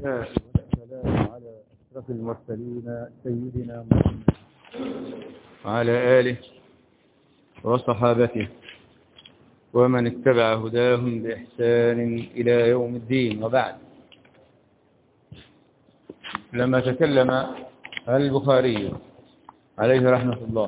والصلاة والسلام على أشرف المرسلين سيدنا محمد وعلى آله وصحابته ومن اتبع هداهم بإحسان إلى يوم الدين. وبعد، لما تكلم البخاري عليه رحمة الله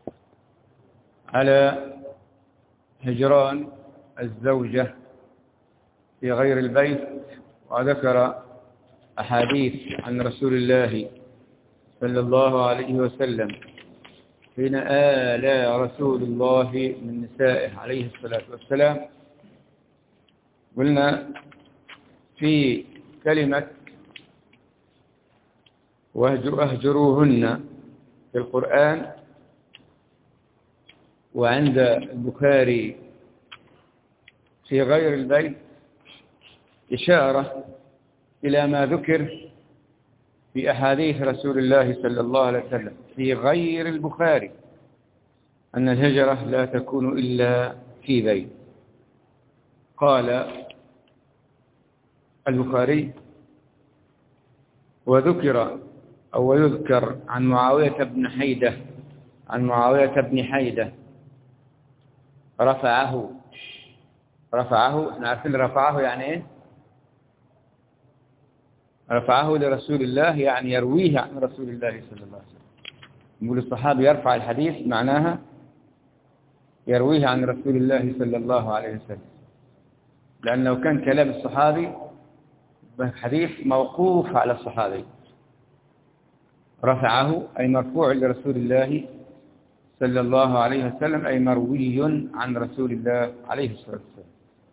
على هجران الزوجة في غير البيت، وذكر أحاديث عن رسول الله صلى الله عليه وسلم حين آلى رسول الله من نسائه عليه الصلاة والسلام، قلنا في كلمة واهجروهن في القرآن، وعند البخاري في غير البيت إشارة إلى ما ذكر في أحاديث رسول الله صلى الله عليه وسلم في غير البخاري أن الهجرة لا تكون إلا في بيت. قال البخاري: وذكر أو يذكر عن معاوية بن حيدة رفعه. احنا عارفين رفعه يعني ايه؟ رفعه لرسول الله يعني يرويه عن رسول الله صلى الله عليه وسلم. نقول الصحابي يرفع الحديث معناها يرويه عن رسول الله صلى الله عليه وسلم، لأن لو كان كلام الصحابي حديث موقوف على الصحابي. رفعه أي مرفوع لرسول الله صلى الله عليه وسلم، أي مروي عن رسول الله عليه الصلاة والسلام.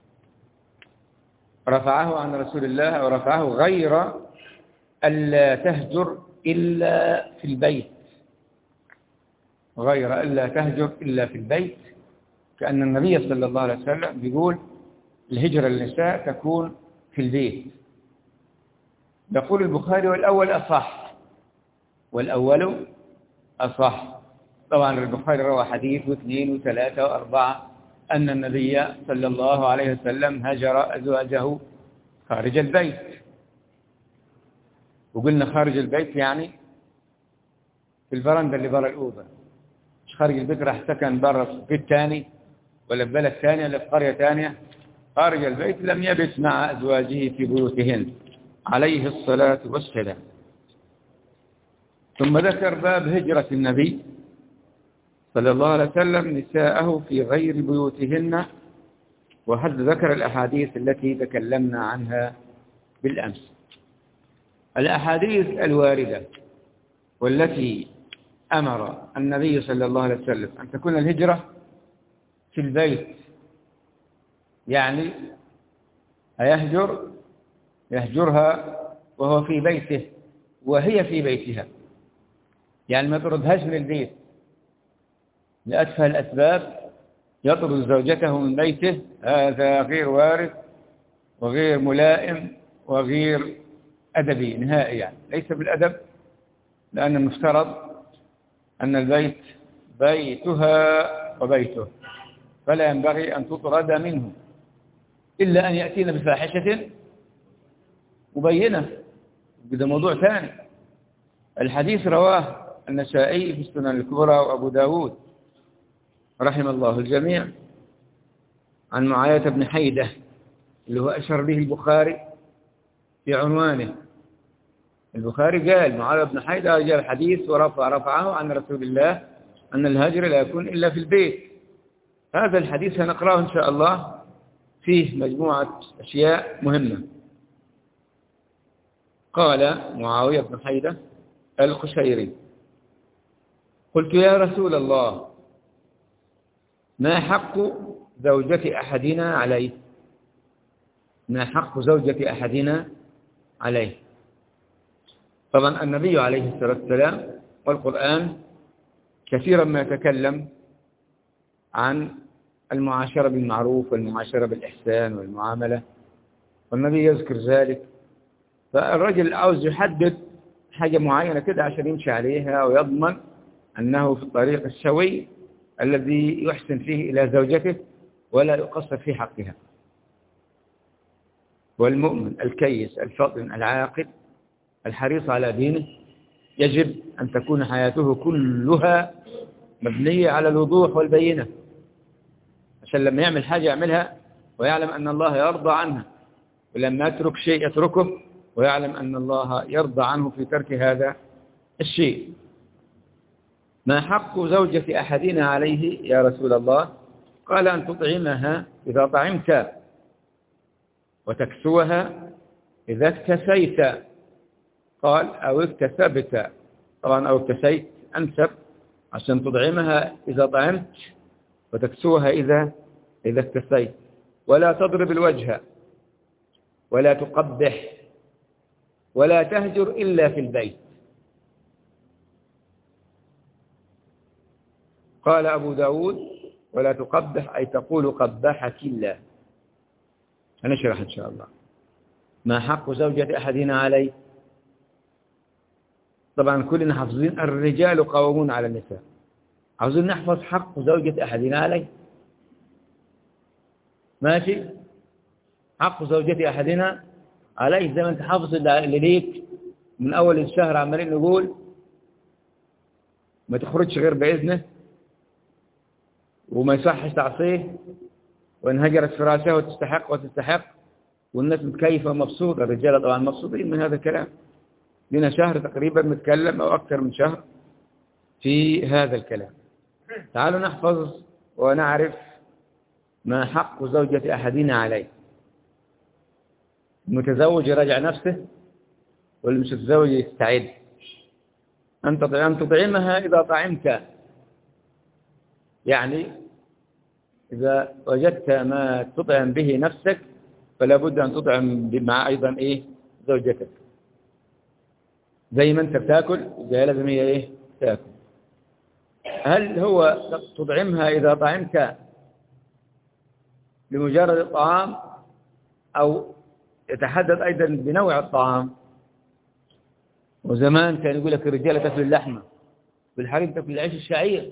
رفعه عن رسول الله ورفعه غير ألا تهجر إلا في البيت، غير ألا تهجر إلا في البيت، كأن النبي صلى الله عليه وسلم بيقول الهجرة للنساء تكون في البيت. يقول البخاري: والأول أصح. طبعا البخاري روى حديث واثنين وثلاثة وأربعة أن النبي صلى الله عليه وسلم هجر أزواجه خارج البيت. وقلنا خارج البيت يعني في البرندة اللي برا الأوضة، مش خارج البيت راح سكن برا في بيت ثاني ولا في بلد ثانية ولا في قرية ثانية. خارج البيت لم يبت مع أزواجه في بيوتهن عليه الصلاة والسلام. ثم ذكر باب هجرة النبي صلى الله عليه وسلم نساءه في غير بيوتهن، وحد ذكر الأحاديث التي تكلمنا عنها بالأمس. الأحاديث الواردة والتي أمر النبي صلى الله عليه وسلم أن تكون الهجرة في البيت، يعني يهجرها وهو في بيته وهي في بيتها، يعني ما تردهاش من البيت لأتفه الأسباب. يطرد زوجته من بيته، هذا غير وارد وغير ملائم وغير أدبي نهائي، يعني ليس بالأدب، لأن المفترض أن البيت بيتها وبيته، فلا ينبغي أن تطرد منه إلا أن يأتينا بفاحشة مبينة. ده موضوع ثاني. الحديث رواه النسائي في السنن الكبرى وأبو داود رحم الله الجميع عن معاوية بن حيدة اللي هو أشهر به البخاري في عنوانه. البخاري قال معاوية بن حيدة جاء الحديث ورفعه عن رسول الله أن الهجر لا يكون إلا في البيت. هذا الحديث سنقرأه إن شاء الله، فيه مجموعة أشياء مهمة. قال معاوية بن حيدة القشيري: قلت يا رسول الله، ما حق زوجة أحدنا عليه؟ ما حق زوجة أحدنا عليه؟ طبعا النبي عليه الصلاة والسلام والقرآن كثيرا ما يتكلم عن المعاشرة بالمعروف والمعاشرة بالإحسان والمعاملة، والنبي يذكر ذلك. فالرجل عاوز يحدد حاجة معينة كده عشان يمشي عليها ويضمن أنه في الطريق السوي الذي يحسن فيه إلى زوجته ولا يقصر في حقها. والمؤمن الكيس الفطن العاقل الحريص على دينه يجب أن تكون حياته كلها مبنية على الوضوح والبينة، عشان لما يعمل حاجة يعملها ويعلم أن الله يرضى عنها، ولما يترك شيء يتركه ويعلم أن الله يرضى عنه في ترك هذا الشيء. ما حق زوجة أحدنا عليه يا رسول الله؟ قال أن تطعمها إذا طعمت، وتكسوها إذا اكتسيت. قال أو اكتسبت، طبعا أو اكتسيت أنسب، عشان تطعمها إذا طعمت وتكسوها إذا اكتسيت. ولا تضرب الوجه ولا تقبح ولا تهجر إلا في البيت. قال أبو داود ولا تقبح أي تقول قبحك الله. هنشرح إن شاء الله. ما حق زوجة أحدنا عليه؟ طبعا كلنا حافظين الرجال قوامون على النساء، عاوزين نحفظ حق زوجة أحدنا عليه. ماشي؟ حق زوجة أحدنا عليه زي ما أنت حافظ اللي ليك من أول الشهر عمالين نقول ما تخرجش غير بإذنه، وما يصحش تعصيه، وإن هجرت فراشها وتستحق، والناس متكيفة ومبسوطة. الرجال طبعا مبسوطين من هذا الكلام. لنا شهر تقريبا نتكلم أو أكثر من شهر في هذا الكلام. تعالوا نحفظ ونعرف ما حق زوجة أحدنا عليه. المتزوج يراجع نفسه، والمش متزوج يستعد. أن تطعمها إذا طعمت، يعني إذا وجدت ما تطعم به نفسك فلا بد أن تطعم مع أيضا زوجتك. زي ما أنت بتاكل زي لازم هي تاكل. هل هو تطعمها إذا طعمت بمجرد الطعام، أو يتحدد أيضا بنوع الطعام؟ وزمان كان يقول لك الرجالة تاكل اللحمة والحريم تاكل العيش الشعير.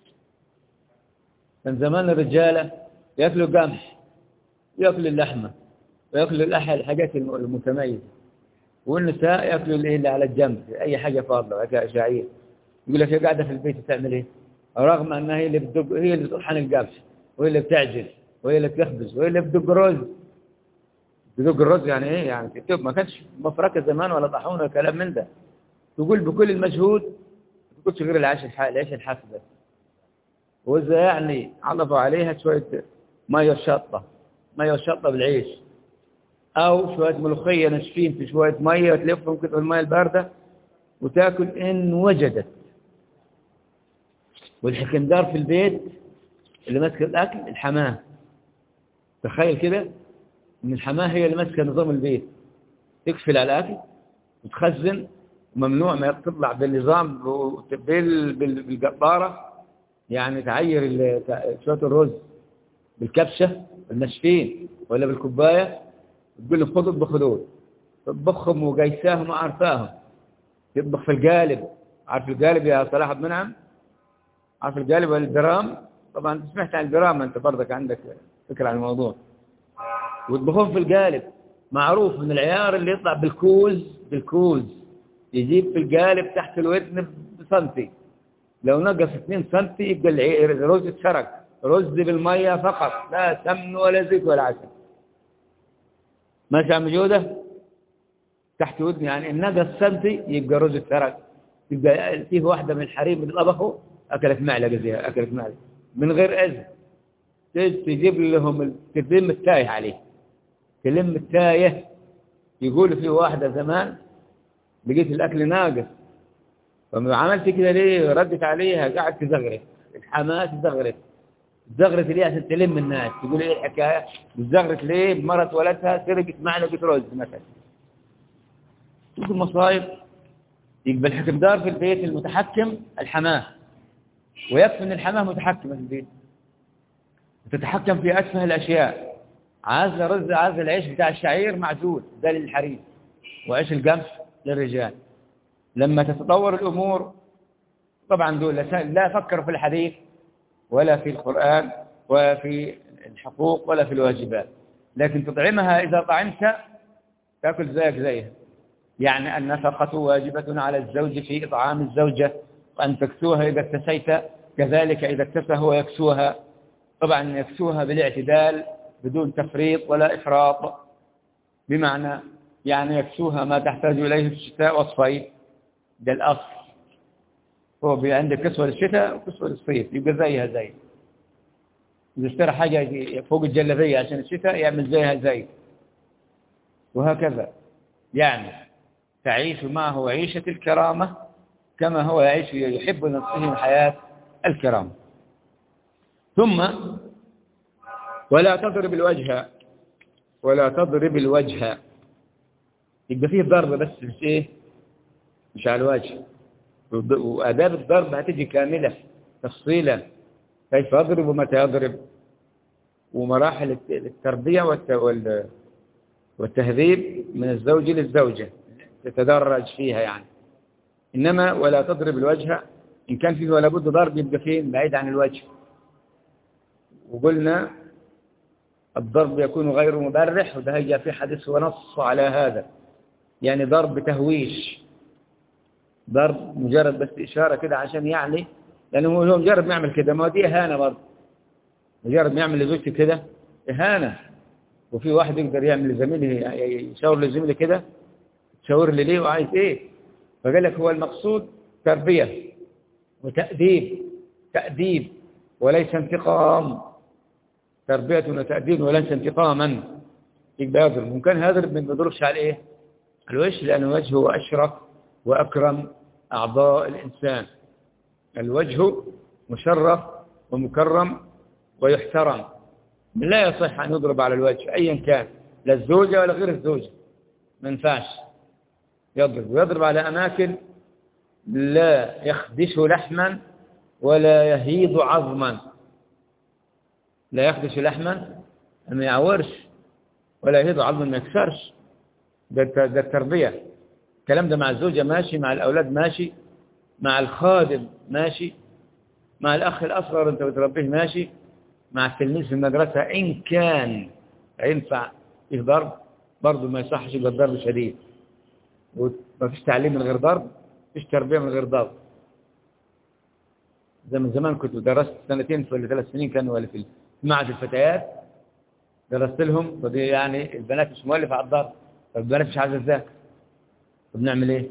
كان زمان الرجالة ياكلوا قمح، ياكلوا اللحمة، وياكلوا الحاجات المتميزة، والنساء ياكلوا اللي على الجنب أي حاجة فاضلة وأكل شعير. يقول لك هي قاعدة في البيت تعمل إيه؟ رغم أنها هي اللي بتدق، هي اللي بتطحن القمح، وهي اللي بتعجل، وهي اللي بتخبز، وهي اللي بتدق الرز. تدق الرز يعني إيه؟ يعني ما كانش مفركة زمان ولا طاحون ولا كلام من ده. تقول بكل المجهود ما تقولش غير العيش الحاف ده. وإذا يعني عطفوا عليها شوية مية شطة بالعيش، أو شوية ملوخية ناشفين في شوية مية تلفهم كده في المية الباردة وتاكل إن وجدت. والحكندار في البيت اللي ماسك الأكل الحماه. تخيل كده إن الحماه هي اللي ماسكة نظام البيت، تقفل على الأكل وتخزن، وممنوع ما تطلع بالنظام بالقطارة، يعني تعير شوية الرز بالكبشة الناشفين ولا بالكوباية، تقول له خذوا اطبخوا دول، تطبخهم وقيساهم وعارفاهم. يطبخ في القالب. عارف القالب يا صلاح بن منعم؟ عارف القالب والجرام؟ طبعا انت سمعت عن الجرام، انت برضك عندك فكرة عن الموضوع. ويطبخون في القالب. معروف من العيار اللي يطلع بالكوز يجيب في القالب تحت الودن بسنتي، لو نقص 2 سنتي يبقى الرز اتسرق. رز بالمية فقط، لا سمن ولا زيت ولا عسل. ماشي عم جودة؟ تحت ودني يعني إن نقص سنتي يبقى رز اتسرق. يبقى فيه واحدة من الحريم اللي طبخوا أكلت معلقة زيها، أكلت معلقة من غير إذن. تجيب لهم تلم التايه عليه، تلم التايه. يقول في واحدة زمان لقيت الأكل ناقص، فما عملت كده ليه؟ ردت عليها قاعد تزغرت الحماس، زغرت ليه عشان تلم الناس. تقول ايه الحكايه؟ زغرت ليه؟ مرت ولدها سرقت معلقه رز مثلا. شوف المصايب. يبقى الحكمدار في البيت المتحكم الحماه، ويكفي ان الحماه متحكمه في البيت، تتحكم في اتفه الاشياء. عازله رز، عازله العيش بتاع الشعير معزول ده للحريم، وعيش القمح للرجال. لما تتطور الامور طبعا دول لا فكروا في الحديث ولا في القرآن ولا في الحقوق ولا في الواجبات، لكن تطعمها إذا طعمت تأكل زيك زيها. يعني النفقة واجبة على الزوج في إطعام الزوجة، وأن تكسوها إذا اكتسيت، كذلك إذا اكتسى هو يكسوها. طبعا يكسوها بالاعتدال بدون تفريط ولا إفراط، بمعنى يعني يكسوها ما تحتاج إليه في الشتاء والصيف، ده الأصل. هو عندك كسوة للشتاء وكسوة للصيف، يبقى زيها زي. إذا اشترى حاجة فوق الجلبية عشان الشتاء يعمل زيها زي، وهكذا. يعني تعيش معه عيشة الكرامة كما هو يعيش يحب لنفسه الحياة الكرامة. ثم ولا تضرب الوجه، ولا تضرب الوجه، يبقى فيه ضرب بس مش ايه، مش على الوجه. وآداب الضرب هتيجي كاملة تفصيلا، كيف يضرب ومتى يضرب، ومراحل التربية والتهذيب من الزوج للزوجة تتدرج فيها يعني. إنما ولا تضرب الوجه، إن كان فيه ولا بد ضرب يبقى فين بعيد عن الوجه. وقلنا الضرب يكون غير مبرح، وده هيجي في حديث ونص على هذا. يعني ضرب تهويش، ضرب مجرد بس إشارة كده عشان يعني، لأنه هو مجرد ما يعمل كده، ما دي إهانة برضه. مجرد ما يعمل لزوجته كده إهانة. وفي واحد يقدر يعمل لزميله، يشاور لزميله كده، تشاور لي ليه وعايز إيه؟ فقال لك هو المقصود تربية وتأديب، تأديب وليس انتقام. تربية وتأديب وليس انتقاما. يبقى يضرب، ممكن يضرب من ما يضربش على إيه؟ الوجه، لأن الوجه هو أشرف وأكرم أعضاء الإنسان. الوجه مشرف ومكرم ويحترم، لا يصح أن يضرب على الوجه أيا كان، لا الزوجة ولا غير الزوجة، ما ينفعش يضرب. ويضرب على أماكن لا يخدش لحما ولا يهيض عظما. لا يخدش لحما، ما يعورش، ولا يهيض عظما، ما يكسرش. ده التربية. الكلام ده مع الزوجة ماشي، مع الأولاد ماشي، مع الخادم ماشي، مع الأخ الأصغر أنت بتربيه ماشي، مع التلميذ في المدرسة إن كان ينفع فيه ضرب برضه ما يصحش يبقى الضرب شديد. وما فيش تعليم من غير ضرب، فيش تربية من غير ضرب. زي من زمان كنت درست 2 ولا 3 سنين كانوا ولا في معهد الفتيات، درست لهم. فدي يعني البنات مش مؤلفة على الضرب، فالبنات مش عايزة تذاكر، فبنعمل ايه؟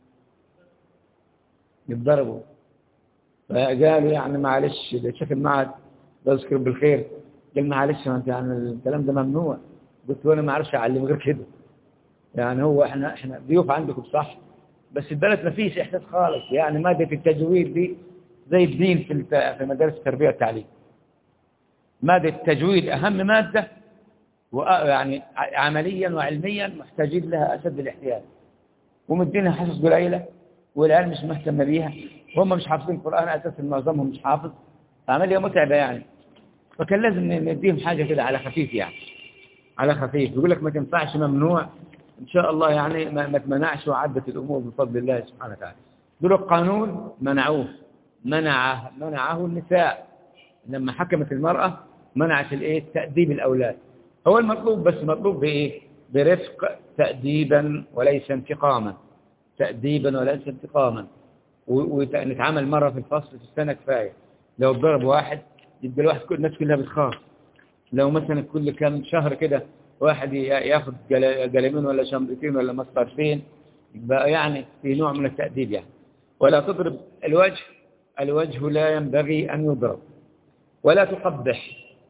يتضربوا. فقالوا يعني معلش، ده شيخ المعهد بذكر بالخير قال معلش، ما انت يعني الكلام ده ممنوع. قلت له انا ما اعرفش اعلم غير كده. يعني هو احنا ضيوف عندكم صح، بس البلد ما فيش احساس خالص. يعني مادة التجويد دي زي الدين في مدارس التربية والتعليم. مادة التجويد أهم مادة، ويعني عمليا وعلميا محتاجين لها أشد الاحتياج، ومدينها حصص قليلة، والعيال مش مهتم بيها، وهم مش حافظين القرآن أساسا، معظمهم مش حافظ، عملية متعبة يعني. فكان لازم نديهم حاجة كده على خفيف، يعني على خفيف. يقول لك ما تنفعش، ممنوع. إن شاء الله يعني ما تمنعش، وعدت الأمور بفضل الله سبحانه وتعالى. دول القانون منعوه، منعه النساء لما حكمت المرأة، منعت الايه؟ تأديب الأولاد. هو المطلوب، بس مطلوب بإيه؟ برفق، تأديبا وليس انتقاما، تأديبا وليس انتقاما. ونتعامل مرة في الفصل في السنة كفاية. لو ضرب واحد يبقى الواحد الناس كلها بتخاف. لو مثلا كل كم شهر كده واحد ياخذ قلمين ولا شمرتين ولا مسطرتين، يبقى يعني في نوع من التأديب يعني. ولا تضرب الوجه، الوجه لا ينبغي أن يضرب. ولا تقبح،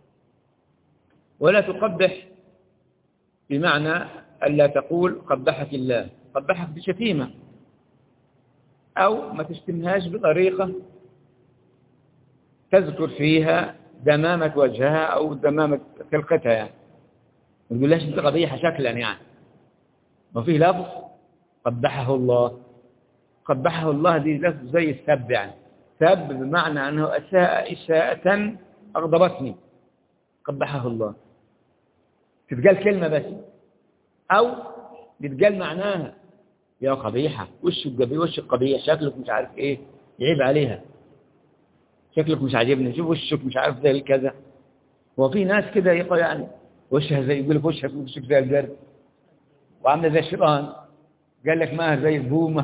ولا تقبح بمعنى ألا تقول قبحك الله، قبحك بشتيمة، أو ما تشتمهاش بطريقة تذكر فيها دمامة وجهها أو دمامة خلقتها، يعني ما تقولهاش أنت قبيحة شكلا يعني. وفيه لفظ قبحه الله، قبحه الله دي لفظ زي السب، يعني سب بمعنى أنه أساء إساءة أغضبتني، قبحه الله. تتقال كلمة بس، أو تتقال معناها يا قبيحة، وش القبيح، شكلك مش عارف إيه، يعيب عليها، شكلك مش عاجبني، شوف وشك مش عارف زي كذا. وفي ناس كده يقول يعني وشها زي، يقول لك وشك زي الجرد، وعامله زي الشيطان. قال لك ماهر زي البومه.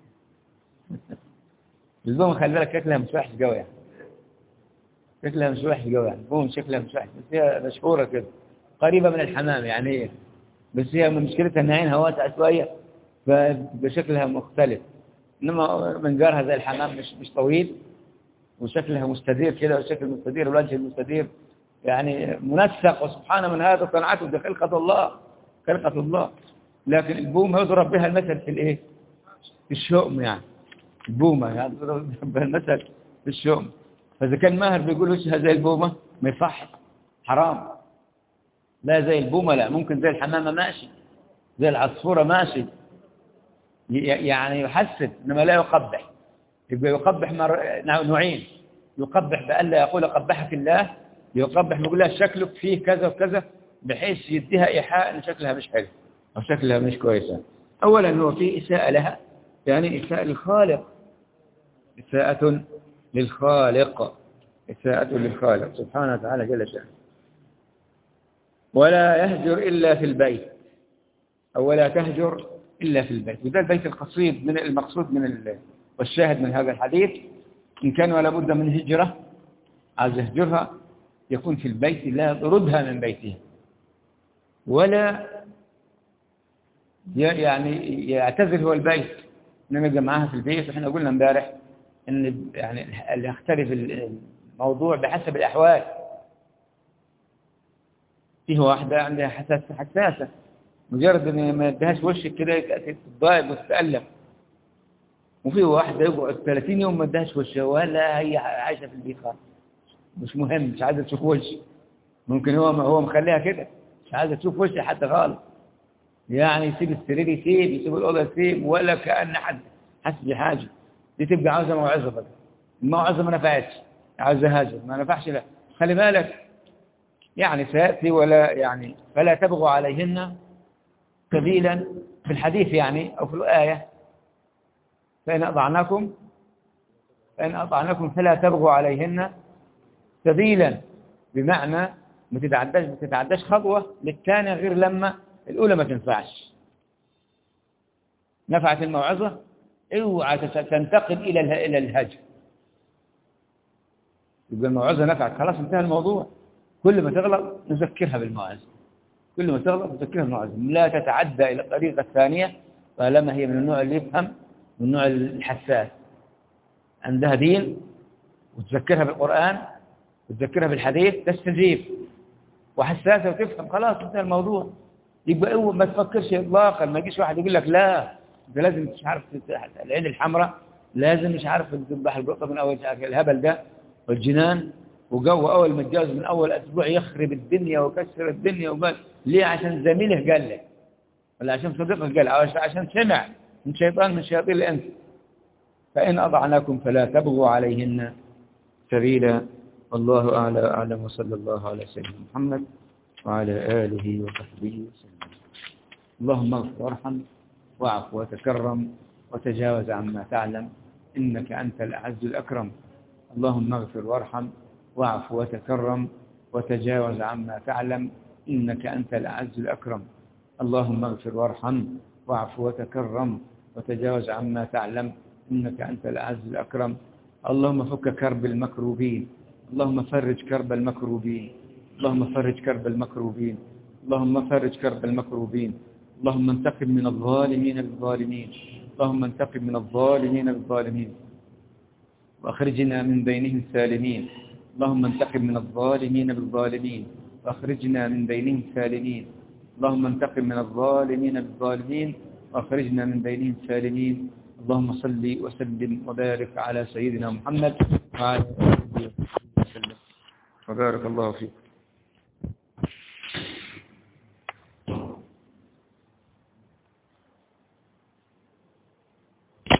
البومه خلي بالك شكلها مش وحش قوي يعني، شكلها مش وحش قوي يعني، البومه شكلها مش وحش، بس هي مشهوره كده، قريبه من الحمام يعني، بس هي مشكلتها ان عينها واسعه شويه فبشكلها مختلف، انما منقارها زي الحمام مش طويل، وشكلها مستدير كده، وشكل مستدير والوجه المستدير يعني منسق، وسبحان من هذا صنعته، ده خلقة الله، خلقة الله. لكن البومة يضرب بها المثل في الايه؟ في الشؤم يعني، البومة يعني يضرب بها المثل في الشؤم. فإذا كان ماهر بيقول وشها زي البومة ما يصح، حرام. لا زي البومة لا، ممكن زي الحمامة ماشي، زي العصفورة ماشي، يعني يحسن إنما لا يقبح. يبقى يقبح نوعين، يقبح بأن لا يقول قبحك الله، يقبح يقول لها شكلك فيه كذا وكذا، بحيث يديها إيحاء إن شكلها مش حلو أو شكلها مش كويسة. أولا هو في إساءة لها، يعني إساءة للخالق، إساءة للخالق، إساءة للخالق سبحانه وتعالى جل شأنه. ولا يهجر إلا في البيت، أو ولا تهجر إلا في البيت. وده البيت القصيد من المقصود والشاهد من هذا الحديث، إن كان ولا بد من هجرة عايز يهجرها يكون في البيت، لا يطردها من بيتها، ولا يعني يعتزل هو البيت إنما يبقى معاها في البيت. وإحنا قلنا امبارح إن يعني اللي يختلف الموضوع بحسب الأحوال. فيه واحدة عندها حساسة، مجرد إن ما يديهاش وشك كده تتضايق وتتألم. وفيه واحدة يقعد 30 يوم ما يديهاش وشها ولا هي عايشة في البيت خالص، مش مهم، مش عايزة تشوف وشي. ممكن هو مخليها كده مش عايزة تشوف وشي حتى خالص، يعني يسيب السرير يسيب الأوضة يسيب، ولا كأن حد حس بحاجة. دي تبقى عاوزة موعظة بقى، الموعظة ما نفعتش، عاوزة هاجر ما نفعش. لا خلي بالك يعني سيأتي، ولا يعني فلا تبغوا عليهن سبيلا في الحديث يعني أو في الآية، فإن أطعناكم فلا تبغوا عليهن سبيلا، بمعنى ما تتعداش خطوة للثانية غير لما الأولى ما تنفعش. نفعت الموعظة اوعى تنتقل إلى الهجر، يبقى الموعظة نفعت خلاص انتهى الموضوع. كل ما تغلط نذكرها بالموعظة، كل ما تغلط نذكرها بالموعظة، لا تتعدى إلى الطريقة الثانية طالما هي من النوع اللي يفهم، من النوع الحساس، عندها دين، وتذكرها بالقرآن وتذكرها بالحديث تستجيب، وحساسة وتفهم، خلاص انتهى الموضوع. يبقى أول ما تفكرش إطلاقا، ما يجيش واحد يقول لك لا انت لازم مش عارف العين الحمراء، لازم مش عارف تذبح القطة من أول الهبل ده والجنان، وجو أول ما تجاوز من أول أسبوع يخرب الدنيا وكسر الدنيا وبال. ليه؟ عشان زميله قال لك، ولا عشان صديقه قال، أو عشان سمع من شيطان من شياطين الإنس. فإن أضعناكم فلا تبغوا عليهن سبيلا، والله أعلم، وصلى الله على سيدنا محمد وعلى آله وصحبه وسلم. اللهم اغفر وارحم واعف وتكرم وتجاوز عما تعلم، إنك أنت الأعز الأكرم. اللهم اغفر وارحم واعف وتكرم وتجاوز عما تعلم، إنك أنت الأعز الأكرم. اللهم اغفر وارحم واعف وتكرم وتجاوز عما تعلم، إنك أنت الأعز الأكرم. اللهم فك كرب المكروبين، اللهم فرج كرب المكروبين، اللهم فرج كرب المكروبين، اللهم فرج كرب المكروبين. اللهم انتقم من الظالمين بالظالمين، اللهم انتقم من الظالمين بالظالمين وأخرجنا من بينهم سالمين. اللهم انتقم من الظالمين بالظالمين وأخرجنا من بينهم سالمين. اللهم انتقم من الظالمين بالظالمين وأخرجنا من بينهم سالمين. اللهم صل وسلم وبارك على سيدنا محمد وعلى آله وسلم، وبارك الله فيك.